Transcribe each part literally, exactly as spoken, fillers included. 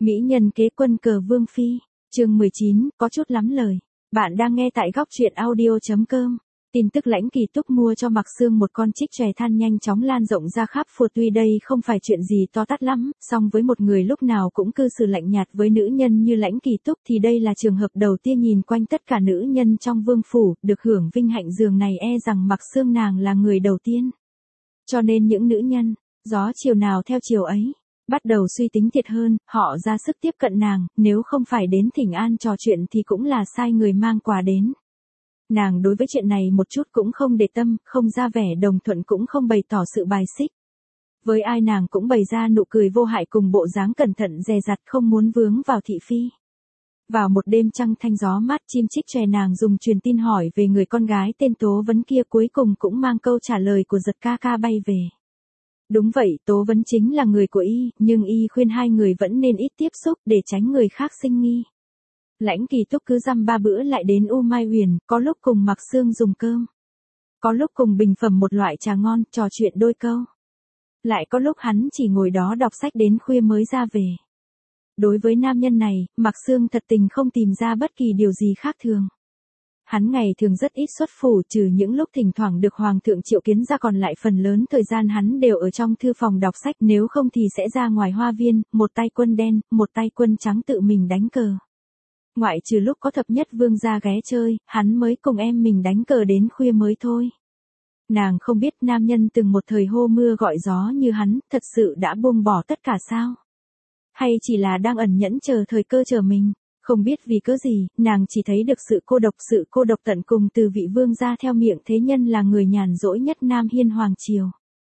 Mỹ nhân kế quân cờ Vương Phi, chương mười chín, có chút lắm lời. Bạn đang nghe tại góc truyện audio chấm com. Tin tức Lãnh Kỳ Túc mua cho Mạc Sương một con trích chòe than nhanh chóng lan rộng ra khắp phùa. Tuy đây không phải chuyện gì to tát lắm, song với một người lúc nào cũng cư xử lạnh nhạt với nữ nhân như Lãnh Kỳ Túc thì đây là trường hợp đầu tiên nhìn quanh tất cả nữ nhân trong vương phủ, được hưởng vinh hạnh giường này e rằng Mạc Sương nàng là người đầu tiên. Cho nên những nữ nhân, gió chiều nào theo chiều ấy, bắt đầu suy tính thiệt hơn, họ ra sức tiếp cận nàng, nếu không phải đến thỉnh an trò chuyện thì cũng là sai người mang quà đến. Nàng đối với chuyện này một chút cũng không để tâm, không ra vẻ đồng thuận cũng không bày tỏ sự bài xích. Với ai nàng cũng bày ra nụ cười vô hại cùng bộ dáng cẩn thận dè dặt không muốn vướng vào thị phi. Vào một đêm trăng thanh gió mát, chim chích chòe nàng dùng truyền tin hỏi về người con gái tên Tố Vấn kia, cuối cùng cũng mang câu trả lời của Giật ca ca bay về. Đúng vậy, Tố Vấn chính là người của y, nhưng y khuyên hai người vẫn nên ít tiếp xúc để tránh người khác sinh nghi. Lãnh Kỳ Túc cứ dăm ba bữa lại đến U Mai Huyền, có lúc cùng Mạc Sương dùng cơm, có lúc cùng bình phẩm một loại trà ngon, trò chuyện đôi câu. Lại có lúc hắn chỉ ngồi đó đọc sách đến khuya mới ra về. Đối với nam nhân này, Mạc Sương thật tình không tìm ra bất kỳ điều gì khác thường. Hắn ngày thường rất ít xuất phủ, trừ những lúc thỉnh thoảng được Hoàng thượng triệu kiến ra, còn lại phần lớn thời gian hắn đều ở trong thư phòng đọc sách, nếu không thì sẽ ra ngoài hoa viên, một tay quân đen, một tay quân trắng tự mình đánh cờ. Ngoại trừ lúc có thập nhất vương gia ghé chơi, hắn mới cùng em mình đánh cờ đến khuya mới thôi. Nàng không biết nam nhân từng một thời hô mưa gọi gió như hắn, thật sự đã buông bỏ tất cả sao? Hay chỉ là đang ẩn nhẫn chờ thời cơ chờ mình? Không biết vì cớ gì, nàng chỉ thấy được sự cô độc, sự cô độc tận cùng từ vị vương gia theo miệng thế nhân là người nhàn rỗi nhất Nam Hiên Hoàng Triều.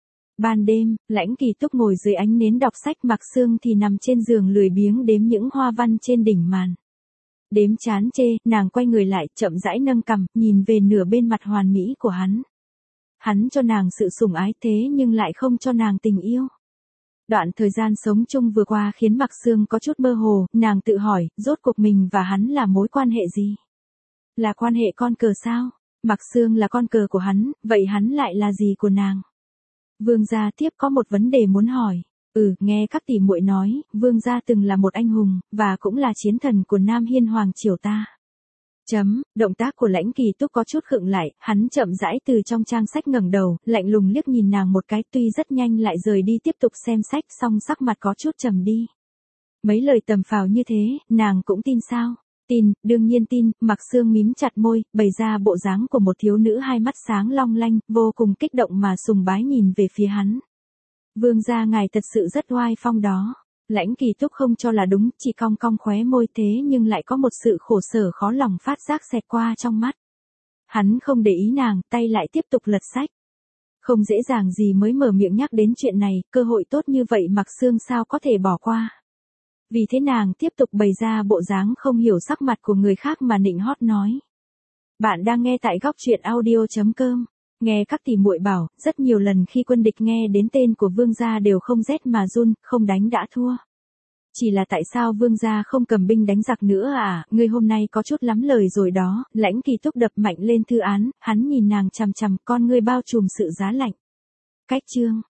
Ban đêm, Lãnh Kỳ Túc ngồi dưới ánh nến đọc sách, Mạc Sương thì nằm trên giường lười biếng đếm những hoa văn trên đỉnh màn. Đếm chán chê, nàng quay người lại, chậm rãi nâng cằm, nhìn về nửa bên mặt hoàn mỹ của hắn. Hắn cho nàng sự sủng ái thế nhưng lại không cho nàng tình yêu. Đoạn thời gian sống chung vừa qua khiến Mạc Sương có chút mơ hồ, nàng tự hỏi, rốt cuộc mình và hắn là mối quan hệ gì? Là quan hệ con cờ sao? Mạc Sương là con cờ của hắn, vậy hắn lại là gì của nàng? Vương gia tiếp có một vấn đề muốn hỏi. Ừ, nghe các tỷ muội nói, vương gia từng là một anh hùng, và cũng là chiến thần của Nam Hiên Hoàng Triều ta. Chấm, động tác của Lãnh Kỳ Túc có chút khựng lại, hắn chậm rãi từ trong trang sách ngẩng đầu, lạnh lùng liếc nhìn nàng một cái, tuy rất nhanh lại rời đi tiếp tục xem sách, song sắc mặt có chút trầm đi. Mấy lời tầm phào như thế, nàng cũng tin sao? Tin, đương nhiên tin. Mạc Sương mím chặt môi, bày ra bộ dáng của một thiếu nữ hai mắt sáng long lanh, vô cùng kích động mà sùng bái nhìn về phía hắn. Vương gia ngài thật sự rất oai phong đó. Lãnh Kỳ Túc không cho là đúng, chỉ cong cong khóe môi, thế nhưng lại có một sự khổ sở khó lòng phát giác xẹt qua trong mắt. Hắn không để ý nàng, tay lại tiếp tục lật sách. Không dễ dàng gì mới mở miệng nhắc đến chuyện này, cơ hội tốt như vậy Mạc Sương sao có thể bỏ qua. Vì thế nàng tiếp tục bày ra bộ dáng không hiểu sắc mặt của người khác mà nịnh hót nói. Bạn đang nghe tại góc truyện audio chấm com. Nghe các tỷ muội bảo, rất nhiều lần khi quân địch nghe đến tên của vương gia đều không rét mà run, không đánh đã thua. Chỉ là tại sao vương gia không cầm binh đánh giặc nữa à, ngươi hôm nay có chút lắm lời rồi đó. Lãnh Kỳ Túc đập mạnh lên thư án, hắn nhìn nàng chằm chằm, con ngươi bao trùm sự giá lạnh. Cách chương,